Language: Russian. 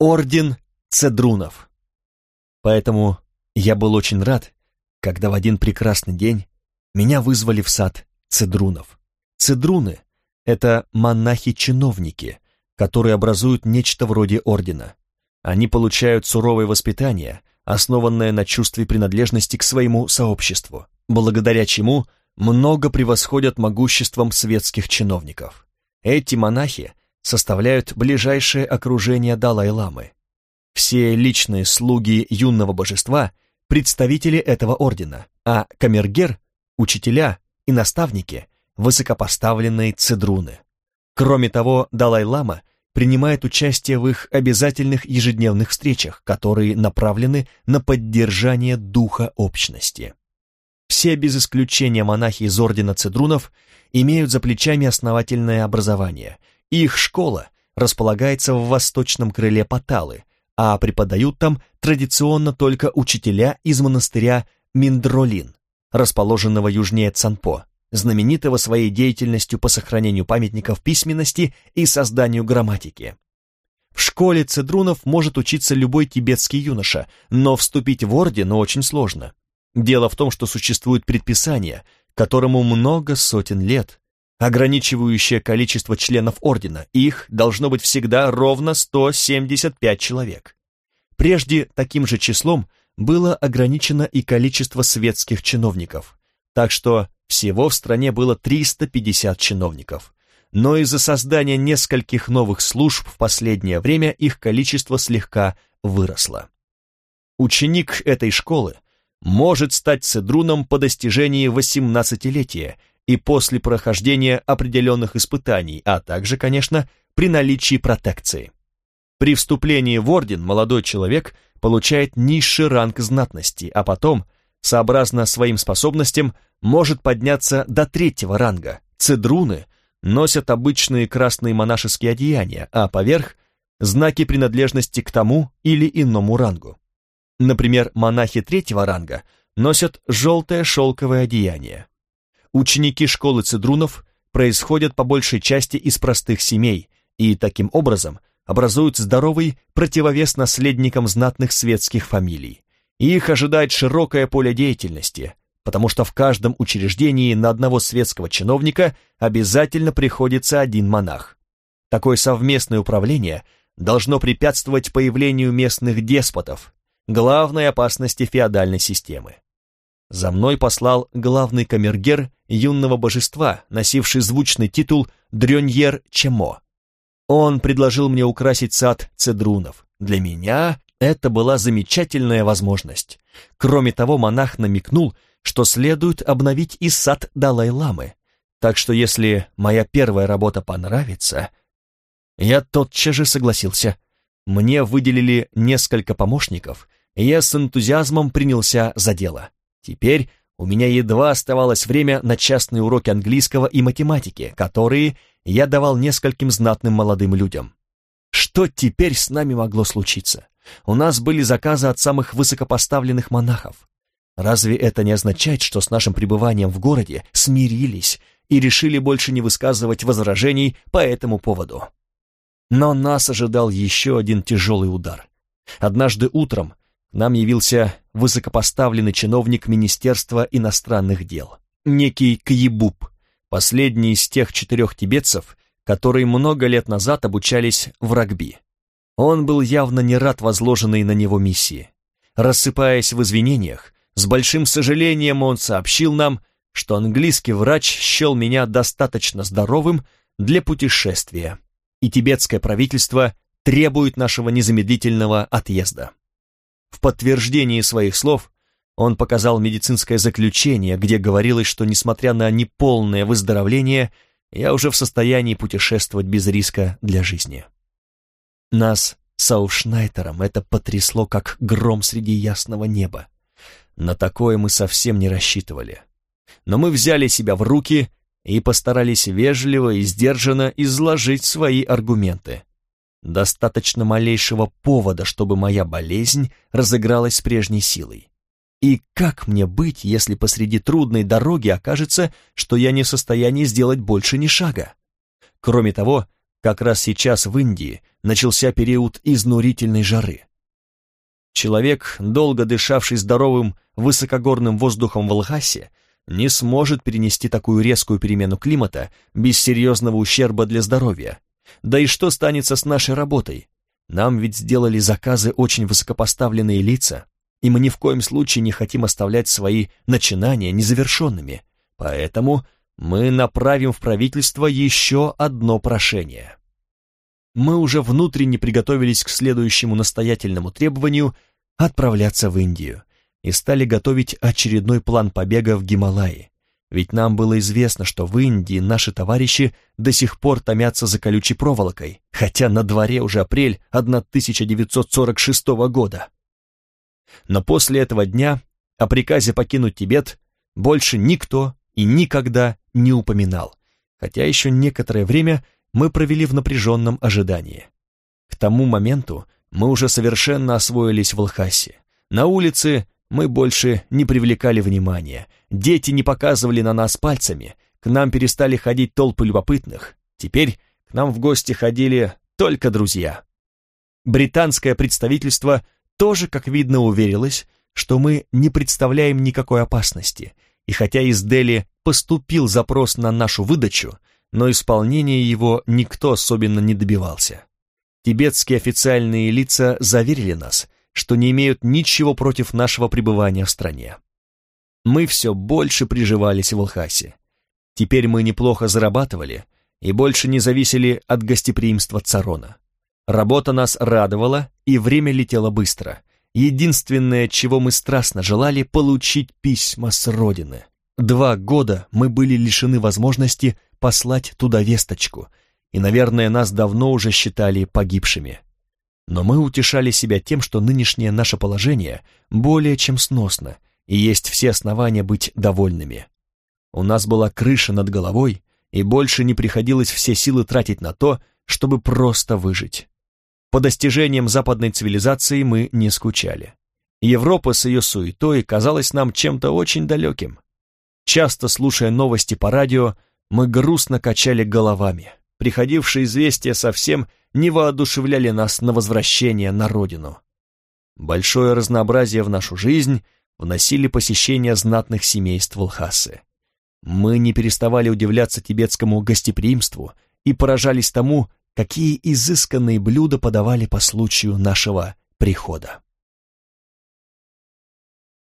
Орден Цедрунов. Поэтому я был очень рад, когда в один прекрасный день меня вызвали в сад Цедрунов. Цедруны — это монахи-чиновники, которые образуют нечто вроде ордена. Они получают суровое воспитание, основанное на чувстве принадлежности к своему сообществу, благодаря чему много превосходят могуществом светских чиновников. Эти монахи составляют ближайшее окружение Далай-ламы. Все личные слуги юного божества – представители этого ордена, а камергер – учителя и наставники – высокопоставленные цедруны. Кроме того, Далай-лама принимает участие в их обязательных ежедневных встречах, которые направлены на поддержание духа общности. Все без исключения монахи из ордена Цедрунов имеют за плечами основательное образование. Их школа располагается в восточном крыле Паталы, а преподают там традиционно только учителя из монастыря Миндролин, расположенного южнее Цанпо, знаменитого своей деятельностью по сохранению памятников письменности и созданию грамматики. В школе цедрунов может учиться любой тибетский юноша, но вступить в орден очень сложно. Дело в том, что существует предписание, которому много сотен лет, ограничивающее количество членов ордена, их должно быть всегда ровно 175 человек. Прежде таким же числом было ограничено и количество светских чиновников, так что всего в стране было 350 чиновников. Но из-за создания нескольких новых служб в последнее время их количество слегка выросло. Ученик этой школы может стать цедруном по достижении 18-летия и после прохождения определенных испытаний, а также, конечно, при наличии протекции. При вступлении в орден молодой человек получает низший ранг знатности, а потом, сообразно своим способностям, может подняться до 3-го ранга. Цедруны носят обычные красные монашеские одеяния, а поверх – знаки принадлежности к тому или иному рангу. Например, монахи 3-го ранга носят желтое шелковое одеяние. Ученики школы цедрунов происходят по большей части из простых семей и, таким образом, образуют здоровый противовес наследникам знатных светских фамилий. Их ожидает широкое поле деятельности, потому что в каждом учреждении на одного светского чиновника обязательно приходится один монах. Такое совместное управление должно препятствовать появлению местных деспотов, главной опасности феодальной системы. За мной послал главный камергер юного божества, носивший звучный титул Дрёньер Чемо. Он предложил мне украсить сад цедрунов. Для меня это была замечательная возможность. Кроме того, монах намекнул, что следует обновить и сад Далай-ламы, так что если моя первая работа понравится, я тотчас же согласился. Мне выделили несколько помощников, и я с энтузиазмом принялся за дело. Теперь у меня едва оставалось время на частные уроки английского и математики, которые я давал нескольким знатным молодым людям. Что теперь с нами могло случиться? У нас были заказы от самых высокопоставленных монахов. Разве это не означает, что с нашим пребыванием в городе смирились и решили больше не высказывать возражений по этому поводу? Но нас ожидал еще один тяжелый удар. Однажды утром к нам явился высокопоставленный чиновник Министерства иностранных дел, некий Кьебуб, последний из тех 4 тибетцев, которые много лет назад обучались в рагби. Он был явно не рад возложенной на него миссии. Рассыпаясь в извинениях, с большим сожалением он сообщил нам, что английский врач счел меня достаточно здоровым для путешествия, и тибетское правительство требует нашего незамедлительного отъезда. В подтверждении своих слов он показал медицинское заключение, где говорилось, что, несмотря на неполное выздоровление, я уже в состоянии путешествовать без риска для жизни. Нас с Аушнайтером это потрясло, как гром среди ясного неба. На такое мы совсем не рассчитывали. Но мы взяли себя в руки и постарались вежливо и сдержанно изложить свои аргументы. Достаточно малейшего повода, чтобы моя болезнь разыгралась с прежней силой. И как мне быть, если посреди трудной дороги окажется, что я не в состоянии сделать больше ни шага? Кроме того, Как раз сейчас в Индии начался период изнурительной жары. Человек, долго дышавший здоровым высокогорным воздухом в Лхасе, не сможет перенести такую резкую перемену климата без серьезного ущерба для здоровья. Да и что станется с нашей работой? Нам ведь сделали заказы очень высокопоставленные лица, и мы ни в коем случае не хотим оставлять свои начинания незавершенными. Поэтому мы направим в правительство еще одно прошение. Мы уже внутренне приготовились к следующему настоятельному требованию отправляться в Индию и стали готовить очередной план побега в Гималаи. Ведь нам было известно, что в Индии наши товарищи до сих пор томятся за колючей проволокой, хотя на дворе уже апрель 1946 года. Но после этого дня о приказе покинуть Тибет больше никто и никогда не упоминал, хотя еще некоторое время мы провели в напряженном ожидании. К тому моменту мы уже совершенно освоились в Лхасе. На улице мы больше не привлекали внимания, дети не показывали на нас пальцами, к нам перестали ходить толпы любопытных, теперь к нам в гости ходили только друзья. Британское представительство тоже, как видно, уверилось, что мы не представляем никакой опасности, и хотя из Дели поступил запрос на нашу выдачу, но исполнения его никто особенно не добивался. Тибетские официальные лица заверили нас, что не имеют ничего против нашего пребывания в стране. Мы все больше приживались в Лхасе. Теперь мы неплохо зарабатывали и больше не зависели от гостеприимства Царона. Работа нас радовала, и время летело быстро. Единственное, чего мы страстно желали, получить письма с родины. 2 года мы были лишены возможности послать туда весточку, и, наверное, нас давно уже считали погибшими. Но мы утешали себя тем, что нынешнее наше положение более чем сносно, и есть все основания быть довольными. У нас была крыша над головой, и больше не приходилось все силы тратить на то, чтобы просто выжить. По достижениям западной цивилизации мы не скучали. Европа с ее суетой казалась нам чем-то очень далеким. Часто, слушая новости по радио, мы грустно качали головами. Приходившие известия совсем не воодушевляли нас на возвращение на родину. Большое разнообразие в нашу жизнь вносили посещения знатных семейств Лхасы. Мы не переставали удивляться тибетскому гостеприимству и поражались тому, какие изысканные блюда подавали по случаю нашего прихода.